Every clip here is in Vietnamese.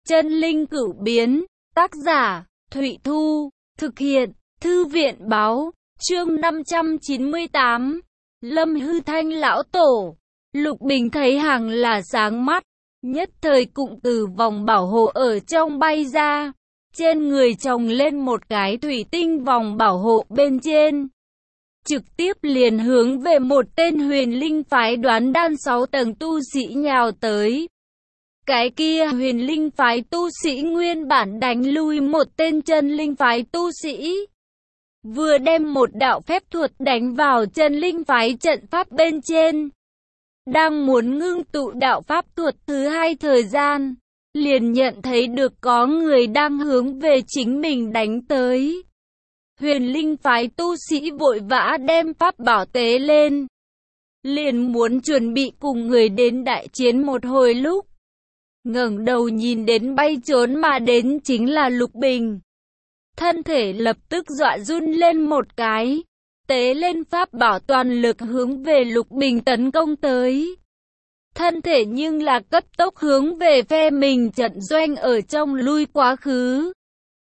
Chân linh cửu biến, tác giả, Thụy Thu, thực hiện, Thư viện báo, chương 598, Lâm Hư Thanh lão tổ. Lục Bình thấy hàng là sáng mắt, nhất thời cụm từ vòng bảo hộ ở trong bay ra, trên người chồng lên một cái thủy tinh vòng bảo hộ bên trên. Trực tiếp liền hướng về một tên huyền linh phái đoán đan 6 tầng tu sĩ nhào tới. Cái kia huyền linh phái tu sĩ nguyên bản đánh lui một tên chân linh phái tu sĩ. Vừa đem một đạo phép thuật đánh vào chân linh phái trận pháp bên trên. Đang muốn ngưng tụ đạo pháp thuật thứ hai thời gian, liền nhận thấy được có người đang hướng về chính mình đánh tới. Huyền linh phái tu sĩ vội vã đem pháp bảo tế lên. Liền muốn chuẩn bị cùng người đến đại chiến một hồi lúc. Ngẩng đầu nhìn đến bay trốn mà đến chính là Lục Bình. Thân thể lập tức dọa run lên một cái. Tế lên pháp bảo toàn lực hướng về Lục Bình tấn công tới. Thân thể nhưng là cấp tốc hướng về phe mình trận doanh ở trong lui quá khứ.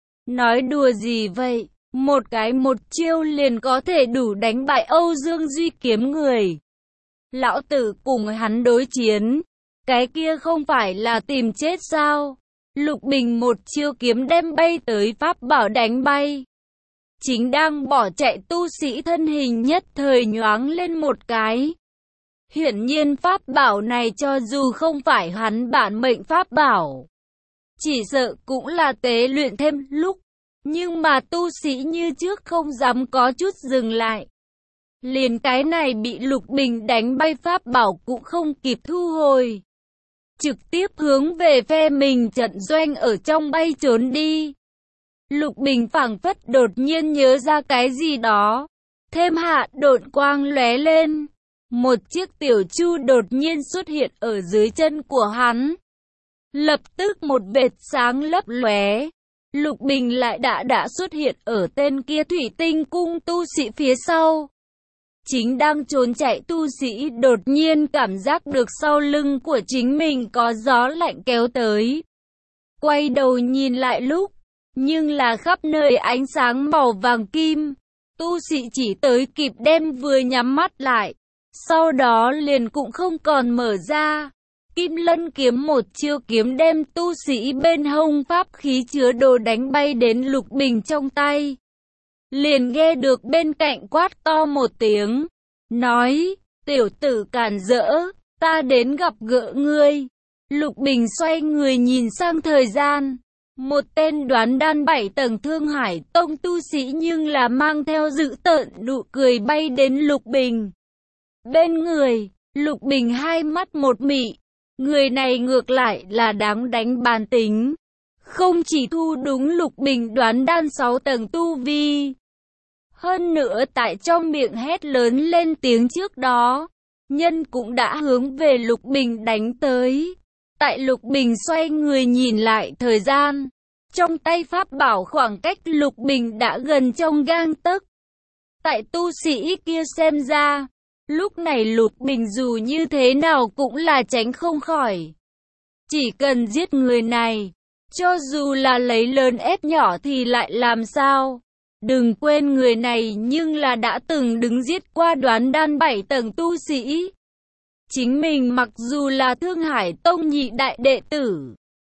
Nói đùa gì vậy? Một chiêu liền có thể đủ đánh bại Âu Dương Duy kiếm người. Lão tử cùng hắn đối chiến, cái kia không phải là tìm chết sao? Lục Bình một chiêu kiếm đem bay tới pháp bảo đánh bay. Chính đang bỏ chạy tu sĩ thân hình nhất thời nhoáng lên một cái. Hiển nhiên pháp bảo này cho dù không phải hắn bản mệnh pháp bảo, chỉ sợ cũng là tế luyện thêm lúc. Nhưng mà tu sĩ như trước không dám có chút dừng lại. Liền cái này bị Lục Bình đánh bay pháp bảo cũng không kịp thu hồi. Trực tiếp hướng về phe mình trận doanh ở trong bay trốn đi. Lục Bình phảng phất đột nhiên nhớ ra cái gì đó. Thêm hạ độn quang lóe lên. Một chiếc tiểu chu đột nhiên xuất hiện ở dưới chân của hắn. Lập tức một vệt sáng lấp lóe. Lục Bình lại đã xuất hiện ở tên kia thủy tinh cung tu sĩ phía sau. Chính đang trốn chạy tu sĩ đột nhiên cảm giác được sau lưng của chính mình có gió lạnh kéo tới. Quay đầu nhìn lại lúc, nhưng là khắp nơi ánh sáng màu vàng kim. Tu sĩ chỉ tới kịp đem vừa nhắm mắt lại, sau đó liền cũng không còn mở ra. Kim Lân kiếm một chiêu kiếm đem tu sĩ bên hông pháp khí chứa đồ đánh bay đến Lục Bình trong tay. Liền nghe được bên cạnh quát to một tiếng, nói, tiểu tử càn rỡ, ta đến gặp gỡ ngươi. Lục Bình xoay người nhìn sang thời gian, một tên đoán đan 7 tầng Thương Hải Tông tu sĩ nhưng là mang theo dữ tợn nụ cười bay đến Lục Bình. Bên người, Lục Bình hai mắt một mị. Người này ngược lại là đáng đánh bàn tính. Không chỉ thu đúng Lục Bình đoán đan 6 tầng tu vi. Hơn nữa tại trong miệng hét lớn lên tiếng trước đó, nhân cũng đã hướng về Lục Bình đánh tới. Tại Lục Bình xoay người nhìn lại thời gian, trong tay pháp bảo khoảng cách Lục Bình đã gần trong gang tấc. Tại tu sĩ kia xem ra, lúc này Lục Bình dù như thế nào cũng là tránh không khỏi. Chỉ cần giết người này, cho dù là lấy lớn ép nhỏ thì lại làm sao? Đừng quên người này nhưng là đã từng đứng giết qua đoán đan 7 tầng tu sĩ. Chính mình mặc dù là Thương Hải Tông nhị đại đệ tử,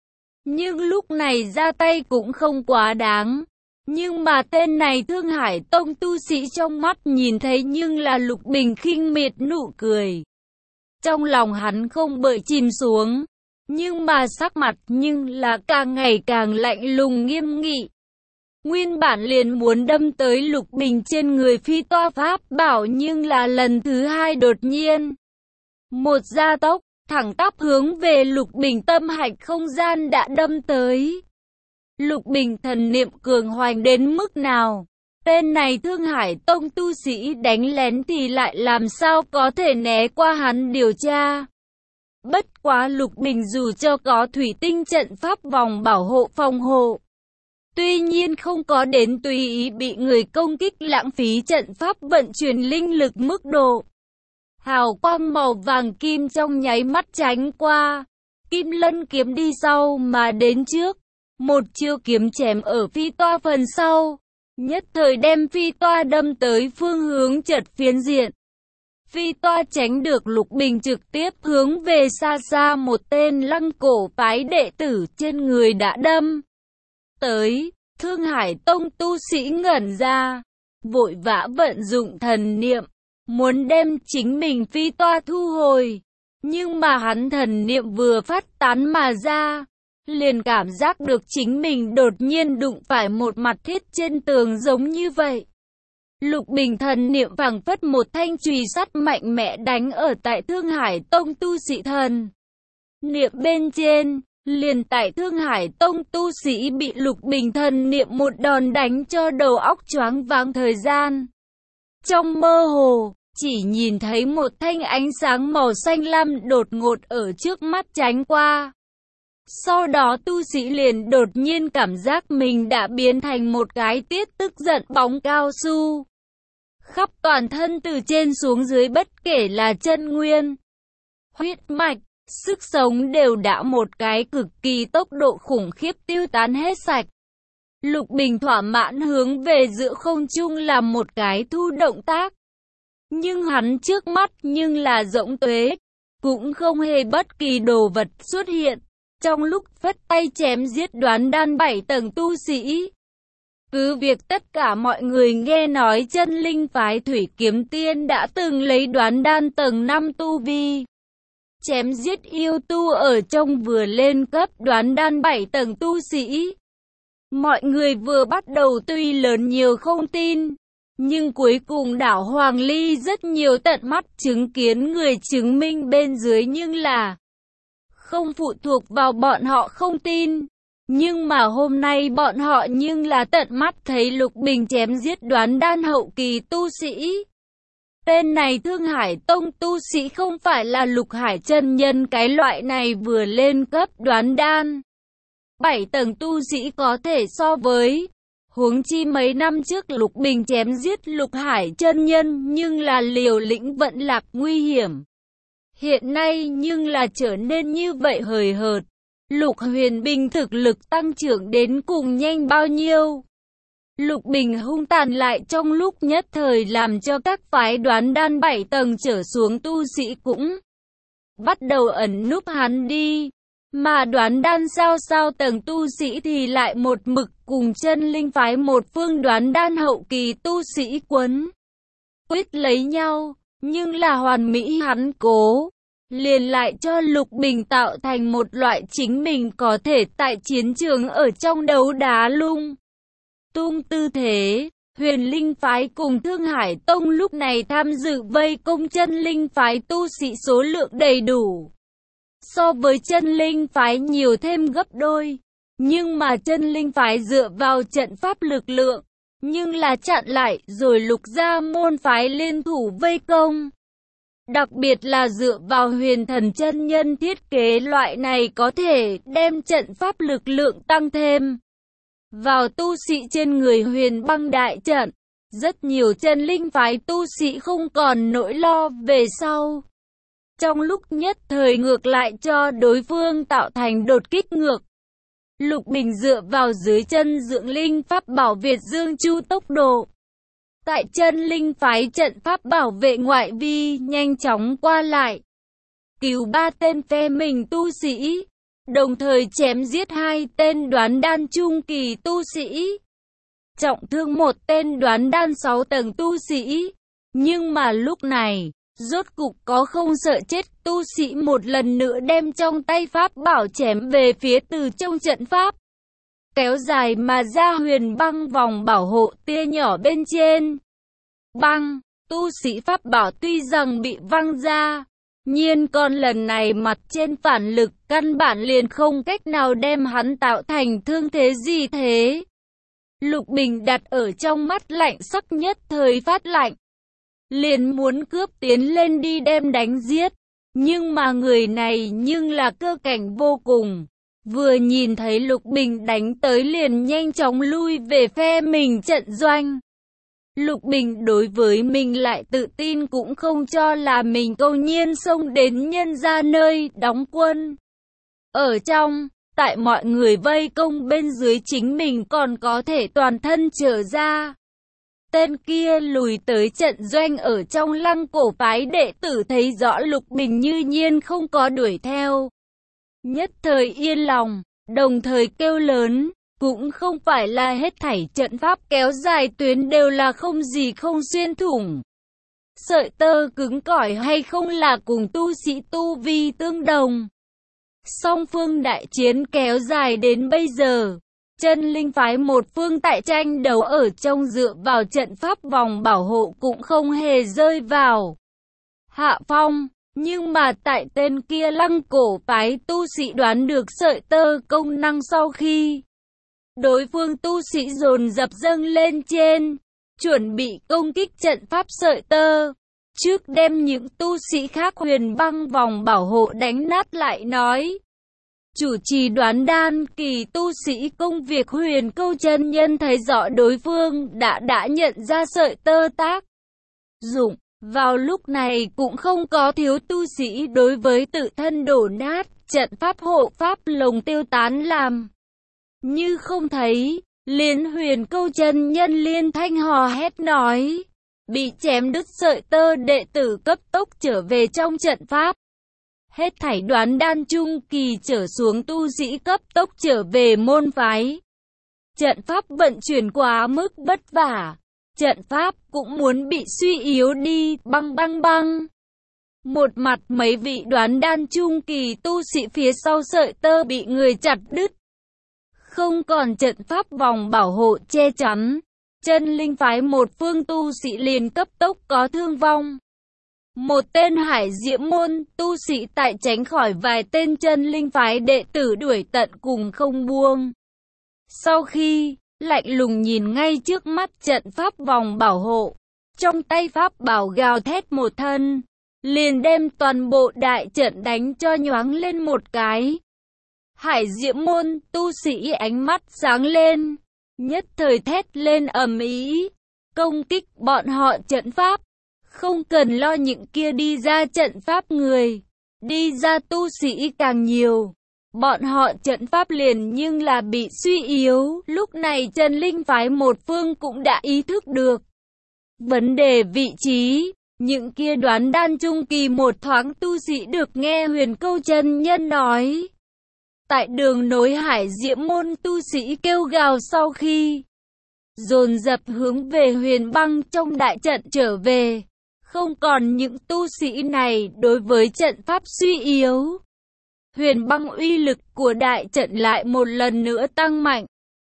nhưng lúc này ra tay cũng không quá đáng. Nhưng mà tên này Thương Hải Tông tu sĩ trong mắt nhìn thấy nhưng là Lục Bình khinh miệt nụ cười. Trong lòng hắn không bởi chìm xuống, nhưng mà sắc mặt nhưng là càng ngày càng lạnh lùng nghiêm nghị. Nguyên bản liền muốn đâm tới Lục Bình trên người phi toa pháp bảo nhưng là lần thứ hai đột nhiên. Một gia tốc, thẳng tắp hướng về Lục Bình tâm hạch không gian đã đâm tới. Lục Bình thần niệm cường hoành đến mức nào? Tên này Thương Hải Tông tu sĩ đánh lén thì lại làm sao có thể né qua hắn điều tra? Bất quá Lục Bình dù cho có thủy tinh trận pháp vòng bảo hộ phòng hộ, tuy nhiên không có đến tùy ý bị người công kích lãng phí trận pháp vận chuyển linh lực mức độ. Hào quang màu vàng kim trong nháy mắt tránh qua. Kim Lân kiếm đi sau mà đến trước, một chiêu kiếm chém ở phi toa phần sau, nhất thời đem phi toa đâm tới phương hướng chật phiến diện. Phi toa tránh được, Lục Bình trực tiếp hướng về xa xa một tên Lăng Cổ phái đệ tử trên người đã đâm tới. Thương Hải Tông tu sĩ ngẩn ra, vội vã vận dụng thần niệm, muốn đem chính mình phi toa thu hồi. Nhưng mà hắn thần niệm vừa phát tán mà ra, liền cảm giác được chính mình đột nhiên đụng phải một mặt thiết trên tường giống như vậy. Lục Bình thần niệm phảng phất một thanh chùy sắt mạnh mẽ đánh ở tại Thương Hải Tông tu sĩ thần niệm bên trên, liền tại Thương Hải Tông tu sĩ bị Lục Bình thần niệm một đòn đánh cho đầu óc choáng váng thời gian. Trong mơ hồ, chỉ nhìn thấy một thanh ánh sáng màu xanh lam đột ngột ở trước mắt tránh qua. Sau đó tu sĩ liền đột nhiên cảm giác mình đã biến thành một cái tiết tức giận bóng cao su. Khắp toàn thân từ trên xuống dưới bất kể là chân nguyên, huyết mạch, sức sống đều đã một cái cực kỳ tốc độ khủng khiếp tiêu tán hết sạch. Lục Bình thỏa mãn hướng về giữa không trung làm một cái thu động tác. Nhưng hắn trước mắt nhưng là rỗng tuế, cũng không hề bất kỳ đồ vật xuất hiện. Trong lúc phất tay chém giết Đoán Đan 7 tầng tu sĩ. Cứ việc tất cả mọi người nghe nói Chân Linh phái Thủy Kiếm Tiên đã từng lấy Đoán Đan tầng 5 tu vi chém giết yêu tu ở trong vừa lên cấp Đoán Đan 7 tầng tu sĩ. Mọi người vừa bắt đầu tuy lớn nhiều không tin, nhưng cuối cùng đảo Hoàng Ly rất nhiều tận mắt chứng kiến người chứng minh bên dưới nhưng là không phụ thuộc vào bọn họ không tin. Nhưng mà hôm nay bọn họ nhưng là tận mắt thấy Lục Bình chém giết Đoán Đan hậu kỳ tu sĩ. Tên này Thương Hải Tông tu sĩ không phải là Lục Hải chân nhân cái loại này vừa lên cấp Đoán Đan 7 tầng tu sĩ có thể so với. Huống chi mấy năm trước Lục Bình chém giết Lục Hải chân nhân nhưng là liều lĩnh vận lạc nguy hiểm. Hiện nay nhưng là trở nên như vậy hời hợt. Lục Huyền Bình thực lực tăng trưởng đến cùng nhanh bao nhiêu? Lục Bình hung tàn lại trong lúc nhất thời làm cho các phái Đoán Đan 7 tầng trở xuống tu sĩ cũng bắt đầu ẩn núp hắn đi. Mà Đoán Đan sao tầng tu sĩ thì lại một mực cùng Chân Linh phái một phương Đoán Đan hậu kỳ tu sĩ quấn quýt lấy nhau. Nhưng là hoàn mỹ hắn cố liền lại cho Lục Bình tạo thành một loại chính mình có thể tại chiến trường ở trong đấu đá lung tung tư thế. Huyền Linh phái cùng Thương Hải Tông lúc này tham dự vây công Chân Linh phái tu sĩ số lượng đầy đủ. So với Chân Linh phái nhiều thêm gấp đôi. Nhưng mà Chân Linh phái dựa vào trận pháp lực lượng, nhưng là chặn lại rồi Lục gia môn phái liên thủ vây công. Đặc biệt là dựa vào Huyền Thần chân nhân thiết kế loại này có thể đem trận pháp lực lượng tăng thêm vào tu sĩ trên người Huyền Băng đại trận. Rất nhiều Chân Linh phái tu sĩ không còn nỗi lo về sau. Trong lúc nhất thời ngược lại cho đối phương tạo thành đột kích ngược. Lục Bình dựa vào dưới chân dưỡng linh pháp bảo Việt Dương Chu tốc độ. Tại Chân Linh phái trận pháp bảo vệ ngoại vi nhanh chóng qua lại. Cứu 3 tên phe mình tu sĩ. Đồng thời chém giết 2 tên Đoán Đan trung kỳ tu sĩ. Trọng thương 1 tên Đoán Đan 6 tầng tu sĩ. Nhưng mà lúc này, rốt cục có không sợ chết tu sĩ một lần nữa đem trong tay pháp bảo chém về phía từ trong trận pháp. Kéo dài mà ra Huyền Băng vòng bảo hộ tia nhỏ bên trên. Băng, tu sĩ pháp bảo tuy rằng bị văng ra, nhiên còn lần này mặt trên phản lực căn bản liền không cách nào đem hắn tạo thành thương thế gì thế. Lục Bình đặt ở trong mắt lạnh sắc nhất thời phát lạnh. Liền muốn cướp tiến lên đi đem đánh giết. Nhưng mà người này nhưng là cơ cảnh vô cùng. Vừa nhìn thấy Lục Bình đánh tới liền nhanh chóng lui về phe mình trận doanh. Lục Bình đối với mình lại tự tin cũng không cho là mình câu nhiên xông đến nhân ra nơi đóng quân. Ở trong, tại mọi người vây công bên dưới chính mình còn có thể toàn thân trở ra. Tên kia lùi tới trận doanh ở trong Lăng Cổ phái đệ tử thấy rõ Lục Bình như nhiên không có đuổi theo. Nhất thời yên lòng, đồng thời kêu lớn, cũng không phải là hết thảy trận pháp kéo dài tuyến đều là không gì không xuyên thủng. Sợi tơ cứng cỏi hay không là cùng tu sĩ tu vi tương đồng. Song phương đại chiến kéo dài đến bây giờ, chân linh phái một phương tại tranh đấu ở trong dựa vào trận pháp vòng bảo hộ cũng không hề rơi vào hạ phong. Nhưng mà tại tên kia Lăng Cổ phái tu sĩ đoán được sợi tơ công năng sau khi đối phương tu sĩ dồn dập dâng lên trên, chuẩn bị công kích trận pháp sợi tơ. Trước đem những tu sĩ khác huyền băng vòng bảo hộ đánh nát lại nói. Chủ trì đoán đan kỳ tu sĩ công việc Huyền Câu chân nhân thấy rõ đối phương đã nhận ra sợi tơ tác dụng. Vào lúc này cũng không có thiếu tu sĩ đối với tự thân đổ nát, trận pháp hộ pháp lồng tiêu tán làm như không thấy. Liền Huyền Câu chân nhân liên thanh hò hét nói. Bị chém đứt sợi tơ đệ tử cấp tốc trở về trong trận pháp. Hết thảy đoán đan trung kỳ trở xuống tu sĩ cấp tốc trở về môn phái. Trận pháp vận chuyển quá mức vất vả. Trận pháp cũng muốn bị suy yếu đi, băng băng băng. Một mặt mấy vị đoán đan trung kỳ tu sĩ phía sau sợi tơ bị người chặt đứt. Không còn trận pháp vòng bảo hộ che chắn. Chân linh phái một phương tu sĩ liền cấp tốc có thương vong. Một tên Hải Diễm môn tu sĩ tại tránh khỏi vài tên chân linh phái đệ tử đuổi tận cùng không buông. Sau khi lạnh lùng nhìn ngay trước mắt trận pháp vòng bảo hộ, trong tay pháp bảo gào thét một thân, liền đem toàn bộ đại trận đánh cho nhoáng lên một cái. Hải Diễm môn tu sĩ ánh mắt sáng lên, nhất thời thét lên ầm ĩ, công kích bọn họ trận pháp. Không cần lo những kia đi ra trận pháp người, đi ra tu sĩ càng nhiều. Bọn họ trận pháp liền nhưng là bị suy yếu. Lúc này chân linh phái một phương cũng đã ý thức được vấn đề vị trí. Những kia đoán đan trung kỳ một thoáng tu sĩ được nghe Huyền Câu chân nhân nói. Tại đường nối Hải Diễm môn tu sĩ kêu gào sau khi dồn dập hướng về Huyền Băng trong đại trận trở về. Không còn những tu sĩ này đối với trận pháp suy yếu. Huyền Băng uy lực của đại trận lại một lần nữa tăng mạnh.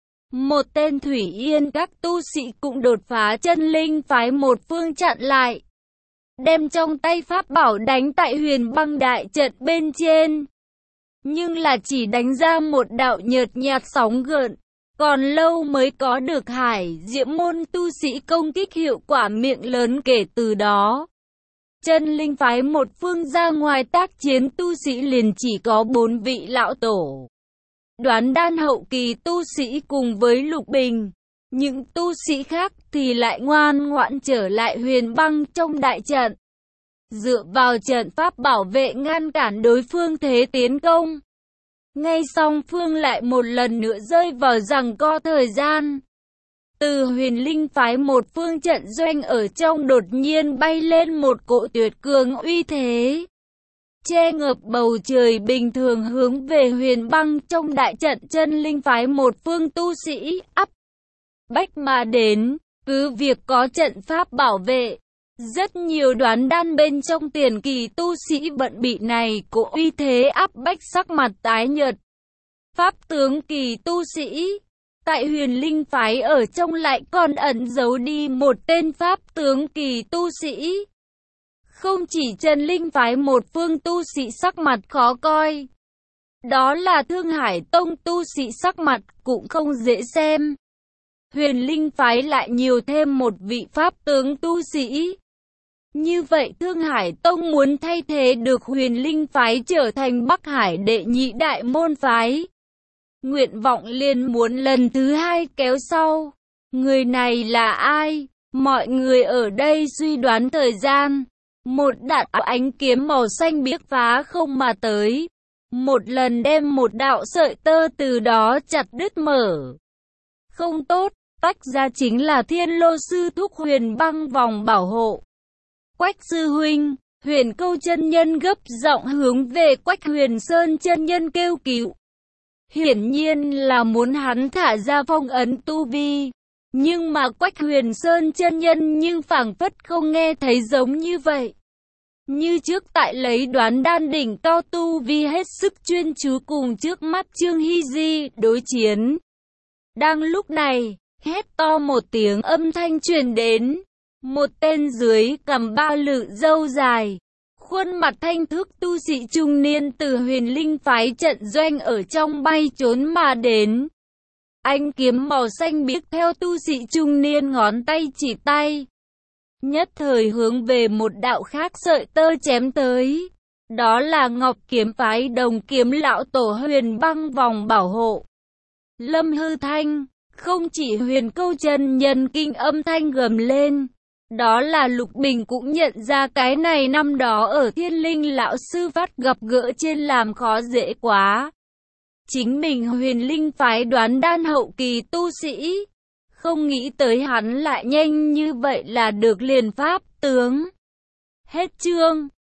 Một tên Thủy Yên các tu sĩ cũng đột phá chân linh phái một phương chặn lại. Đem trong tay pháp bảo đánh tại Huyền Băng đại trận bên trên. Nhưng là chỉ đánh ra một đạo nhợt nhạt sóng gợn. Còn lâu mới có được Hải Diễm môn tu sĩ công kích hiệu quả miệng lớn kể từ đó. Chân linh phái một phương ra ngoài tác chiến tu sĩ liền chỉ có 4 vị lão tổ. Đoán đan hậu kỳ tu sĩ cùng với Lục Bình. Những tu sĩ khác thì lại ngoan ngoãn trở lại Huyền Băng trong đại trận. Dựa vào trận pháp bảo vệ ngăn cản đối phương thế tiến công. Ngay song phương lại một lần nữa rơi vào giằng co thời gian. Từ Huyền Linh phái một phương trận doanh ở trong đột nhiên bay lên một cỗ tuyệt cường uy thế. Che ngập bầu trời bình thường hướng về Huyền Băng trong đại trận chân linh phái một phương tu sĩ áp bách mà đến. Cứ việc có trận pháp bảo vệ. Rất nhiều đoán đan bên trong tiền kỳ tu sĩ bận bị này cỗ uy thế áp bách sắc mặt tái nhợt. Pháp tướng kỳ tu sĩ. Tại Huyền Linh phái ở trong lại còn ẩn giấu đi một tên pháp tướng kỳ tu sĩ. Không chỉ chân linh phái một phương tu sĩ sắc mặt khó coi. Đó là Thương Hải Tông tu sĩ sắc mặt cũng không dễ xem. Huyền Linh phái lại nhiều thêm một vị pháp tướng tu sĩ. Như vậy Thương Hải Tông muốn thay thế được Huyền Linh phái trở thành Bắc Hải đệ nhị đại môn phái. Nguyện vọng liền muốn lần thứ hai kéo sau. Người này là ai? Mọi người ở đây suy đoán thời gian. Một đạo ánh kiếm màu xanh biếc phá không mà tới. một lần đem một đạo sợi tơ từ đó chặt đứt mở. Không tốt, tách ra chính là Thiên Lô sư thúc Huyền Băng vòng bảo hộ. Quách sư huynh, Huyền Câu chân nhân gấp giọng hướng về Quách Huyền Sơn chân nhân kêu cứu. Hiển nhiên là muốn hắn thả ra phong ấn tu vi. Nhưng mà Quách Huyền Sơn chân nhân nhưng phảng phất không nghe thấy giống như vậy. Như trước tại lấy Đoán Đan đỉnh cao tu vi hết sức chuyên chú cùng trước mắt Trương Hy Di đối chiến. Đang lúc này, hét to một tiếng âm thanh truyền đến. Một tên dưới cầm ba lự râu dài, khuôn mặt thanh thước tu sĩ trung niên từ Huyền Linh phái trận doanh ở trong bay trốn mà đến. Ánh kiếm màu xanh biếc theo tu sĩ trung niên ngón tay chỉ tay. Nhất thời hướng về một đạo khác sợi tơ chém tới. Đó là Ngọc kiếm phái Đồng Kiếm lão tổ Huyền Băng vòng bảo hộ. Lâm Hư Thanh, không chỉ Huyền Câu chân nhân kinh âm thanh gầm lên. Đó là Lục Bình cũng nhận ra cái này năm đó ở Thiên Linh lão sư phát gặp gỡ trên làm khó dễ quá. Chính mình Huyền Linh phái Đoán Đan hậu kỳ tu sĩ. Không nghĩ tới hắn lại nhanh như vậy là được liền pháp tướng. Hết chương.